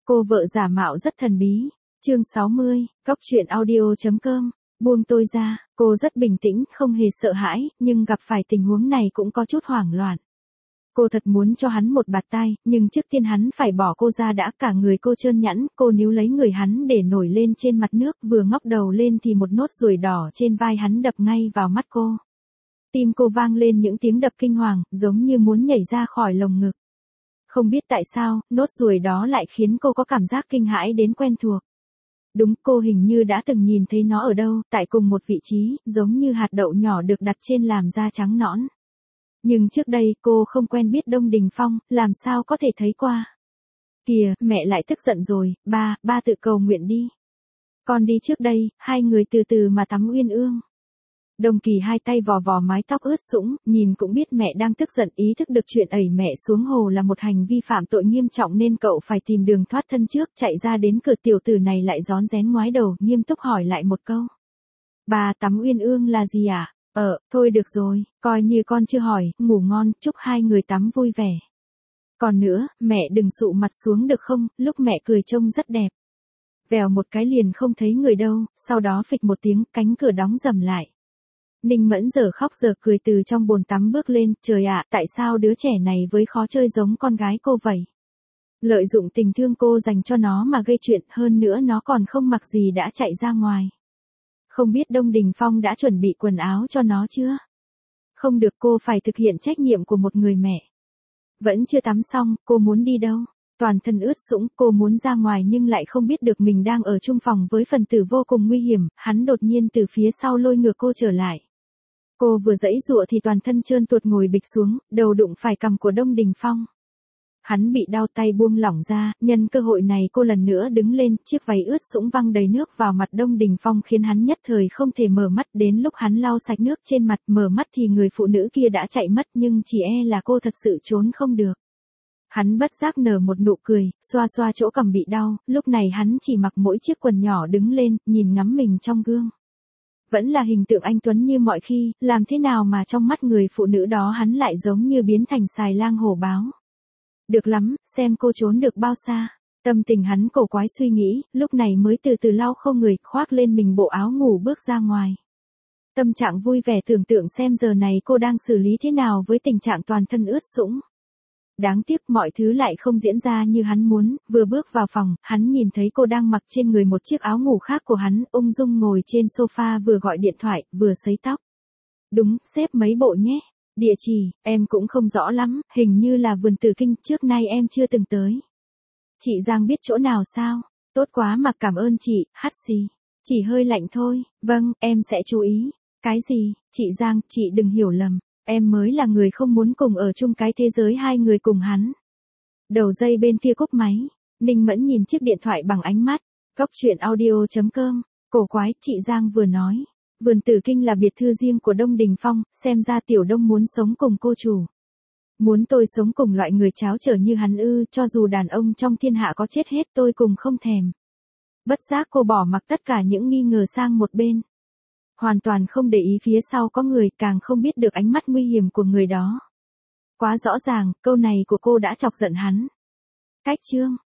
Cô vợ giả mạo rất thần bí. Chương 60, Cóc truyện audio.com. Buông tôi ra, cô rất bình tĩnh, không hề sợ hãi, nhưng gặp phải tình huống này cũng có chút hoảng loạn. Cô thật muốn cho hắn một bạt tai, nhưng trước tiên hắn phải bỏ cô ra đã, cả người cô trơn nhẵn, cô níu lấy người hắn để nổi lên trên mặt nước, vừa ngóc đầu lên thì một nốt ruồi đỏ trên vai hắn đập ngay vào mắt cô. Tim cô vang lên những tiếng đập kinh hoàng, giống như muốn nhảy ra khỏi lồng ngực. Không biết tại sao, nốt ruồi đó lại khiến cô có cảm giác kinh hãi đến quen thuộc. Đúng, cô hình như đã từng nhìn thấy nó ở đâu, tại cùng một vị trí, giống như hạt đậu nhỏ được đặt trên làn da trắng nõn. Nhưng trước đây cô không quen biết Đông Đình Phong, làm sao có thể thấy qua. Kìa, mẹ lại tức giận rồi, ba tự cầu nguyện đi. Con đi trước đây, hai người từ từ mà tắm uyên ương. Đông Kỳ hai tay vò vò mái tóc ướt sũng, nhìn cũng biết mẹ đang tức giận, ý thức được chuyện ẩy mẹ xuống hồ là một hành vi phạm tội nghiêm trọng nên cậu phải tìm đường thoát thân trước, chạy ra đến cửa tiểu tử này lại rón rén ngoái đầu, nghiêm túc hỏi lại một câu. Bà tắm uyên ương là gì ạ? Thôi được rồi, coi như con chưa hỏi, ngủ ngon, chúc hai người tắm vui vẻ. Còn nữa, mẹ đừng sụ mặt xuống được không, lúc mẹ cười trông rất đẹp. Vèo một cái liền không thấy người đâu, sau đó phịch một tiếng, cánh cửa đóng rầm lại. Ninh Mẫn giờ khóc giờ cười từ trong bồn tắm bước lên, trời ạ, tại sao đứa trẻ này với khó chơi giống con gái cô vậy? Lợi dụng tình thương cô dành cho nó mà gây chuyện, hơn nữa nó còn không mặc gì đã chạy ra ngoài. Không biết Đông Đình Phong đã chuẩn bị quần áo cho nó chưa? Không được, cô phải thực hiện trách nhiệm của một người mẹ. Vẫn chưa tắm xong, cô muốn đi đâu? Toàn thân ướt sũng, cô muốn ra ngoài nhưng lại không biết được mình đang ở chung phòng với phần tử vô cùng nguy hiểm, hắn đột nhiên từ phía sau lôi ngược cô trở lại. Cô vừa giãy giụa thì toàn thân trơn tuột ngồi bịch xuống, đầu đụng phải cằm của Đông Đình Phong. Hắn bị đau tay buông lỏng ra, nhân cơ hội này cô lần nữa đứng lên, chiếc váy ướt sũng văng đầy nước vào mặt Đông Đình Phong khiến hắn nhất thời không thể mở mắt, đến lúc hắn lau sạch nước trên mặt mở mắt thì người phụ nữ kia đã chạy mất nhưng chỉ e là cô thật sự trốn không được. Hắn bất giác nở một nụ cười, xoa xoa chỗ cằm bị đau, lúc này hắn chỉ mặc mỗi chiếc quần nhỏ đứng lên, nhìn ngắm mình trong gương. Vẫn là hình tượng anh tuấn như mọi khi, làm thế nào mà trong mắt người phụ nữ đó hắn lại giống như biến thành xài lang hổ báo. Được lắm, xem cô trốn được bao xa. Tâm tình hắn cổ quái suy nghĩ, lúc này mới từ từ lau khô người, khoác lên mình bộ áo ngủ bước ra ngoài. Tâm trạng vui vẻ tưởng tượng xem giờ này cô đang xử lý thế nào với tình trạng toàn thân ướt sũng. Đáng tiếc mọi thứ lại không diễn ra như hắn muốn, vừa bước vào phòng, hắn nhìn thấy cô đang mặc trên người một chiếc áo ngủ khác của hắn, ung dung ngồi trên sofa vừa gọi điện thoại, vừa sấy tóc. Đúng, xếp mấy bộ nhé. Địa chỉ, em cũng không rõ lắm, hình như là vườn Tử Kinh, trước nay em chưa từng tới. Chị Giang biết chỗ nào sao? Tốt quá mà, cảm ơn chị, hắt xì. Chỉ hơi lạnh thôi, vâng, em sẽ chú ý. Cái gì, chị Giang, chị đừng hiểu lầm. Em mới là người không muốn cùng ở chung cái thế giới hai người cùng hắn. Đầu dây bên kia cúp máy. Ninh Mẫn nhìn chiếc điện thoại bằng ánh mắt. Cóc truyện audio.com. Cổ quái, chị Giang vừa nói. Vườn Tử Kinh là biệt thư riêng của Đông Đình Phong, xem ra Tiểu Đông muốn sống cùng cô chủ. Muốn tôi sống cùng loại người cháo trở như hắn ư, cho dù đàn ông trong thiên hạ có chết hết tôi cùng không thèm. Bất giác cô bỏ mặc tất cả những nghi ngờ sang một bên. Hoàn toàn không để ý phía sau có người, càng không biết được ánh mắt nguy hiểm của người đó. Quá rõ ràng, câu này của cô đã chọc giận hắn. Cách chương